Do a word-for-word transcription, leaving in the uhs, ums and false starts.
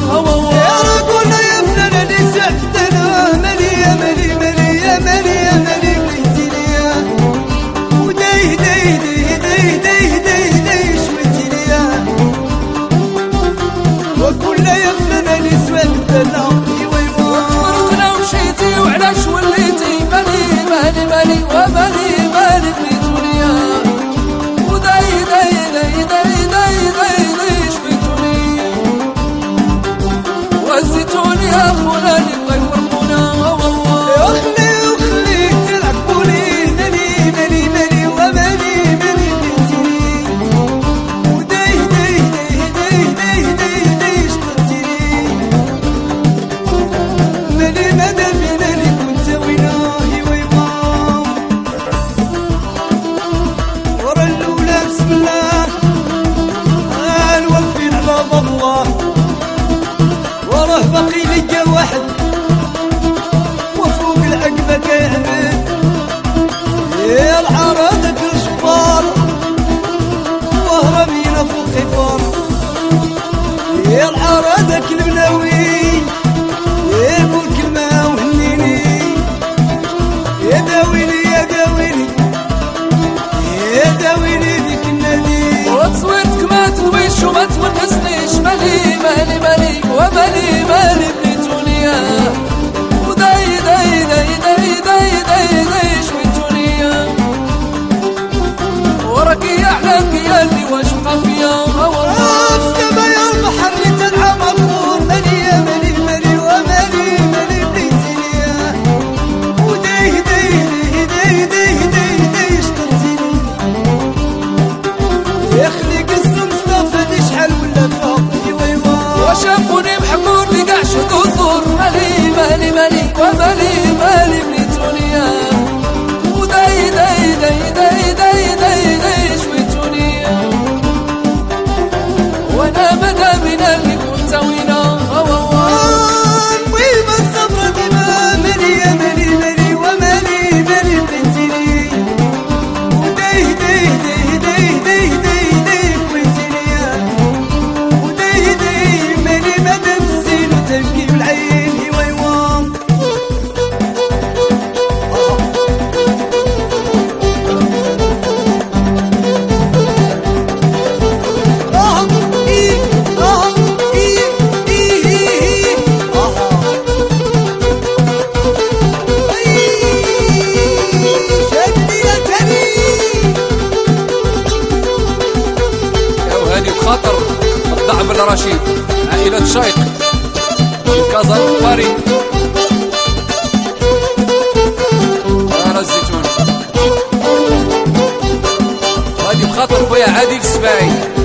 يا رجل يا فلان اللي سعدنا مالي يا مالي مالي يا مالي يا مالي بليتي ليا وداي داي داي داي داي داي داي شويتي ليا وكل يا فلان اللي سعدنا ايوا ايوا فرقنا ومشيتي وعلاش وليتي مالي مالي مالي ومالي مالي بليتو ليا وداي داي داي داي داي داي داي شويتو ليا وزيتوني يا خونا اللي بغا يفرقونا وخلي وخلي تلعبوني مالي مالي مالي ومالي مالي بليتيني وداي داي داي داي داي داي داي شطرتيني مالي مادام بينا اللي كنت وينا ايوا ايوا ورا الاولى بسم الله الوقفين على باب الله وراه باقي ليا واحد وفوق العقبة كامل يا العرادك الجبار وهربينا فوق خفار يا العرادك المناوي يقول كلمة وهنيني يا داويني يا داويني يا داويني ذيك النادي وتصويرتك ما تدويش وما تونسنيش مالي مالي مالي ومالي مالي بليتو ليا وداي داي داي داي داي داي داي شويتو ليا وراكي يا احلاك يا اللي واش بقى فيا السما يا البحر اللي تنعى مغفور مالي يا مالي مالي ومالي مالي بليتي ليا وداي داي داي داي داي داي شطرتيني يا خليك اسم مصطفى اللي شحال ولا فاق ايوا ايوا وشافوني محمود اللي كاع شدو الزور مالي مالي مالي ومالي مالي بليتو ليا وداي داي داي داي داي داي داي شويتو ليا وانا مدامنا اللي كنت وينا المهم الصبر ديما مالي يا مالي مالي ومالي مالي بليتيني وداي داي داي داي داي داي داي كويتي ليا وداي داي مالي مادام الزين وتبكي بالعين ايوا ايوا اه ايه اه ايه ايه ايه اه شدني يا تاني يا وهاني بخاطر الضع بن رشيد عائلة شايق من كازا باري على الزيتون. وهذه بخاطر خويا عادل السباعي